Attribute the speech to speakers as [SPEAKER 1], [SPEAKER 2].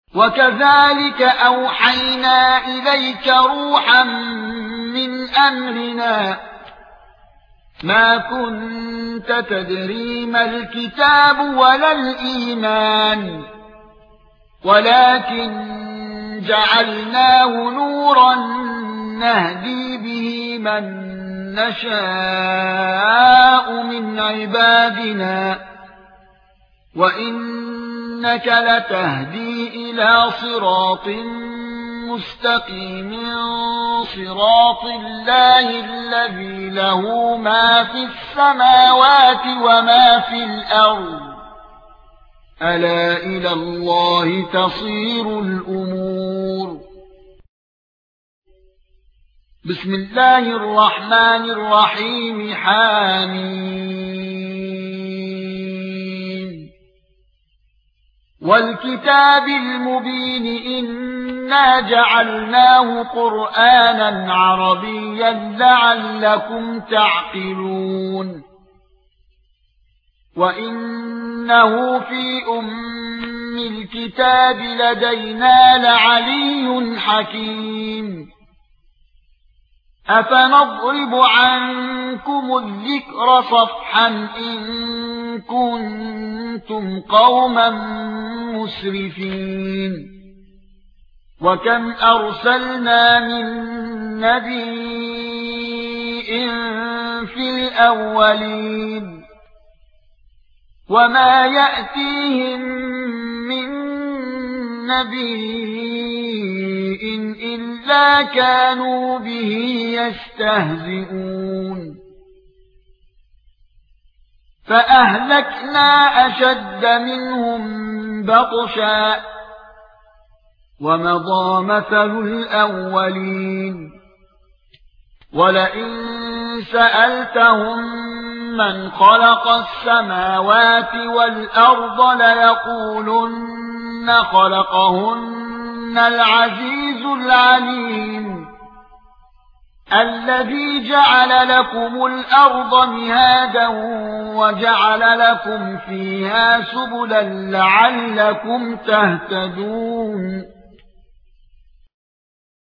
[SPEAKER 1] وكذلك أوحينا إليك روحا من أمرنا ما كنت تدري ما الكتاب ولا الإيمان ولكن جعلناه نورا نهدي به من نشاء من عبادنا وإنك لتهدي إلى صراط مستقيم صراط الله الذي له ما في السماوات وما في الأرض ألا إلى الله تصير الأمور بسم الله الرحمن الرحيم حميم والكتاب المبين إنا جعلناه قرآنا عربيا لعلكم تعقلون وإنه في الكتاب لدينا لعلي حكيم أفنضرب عنكم الذكر صفحا إن كنتم قوما مسرفين وكم أرسلنا من نبي في الأولين وما يأتيهم من نبي إلا كانوا به يستهزئون فأهلكنا أشد منهم بطشا ومضى مثل الأولين ولئن سألتهم من خلق السماوات والأرض ليقولن خلقهن العزيز العليم الذي جعل لكم الأرض مهادا وجعل لكم فيها سبلا لعلكم تهتدون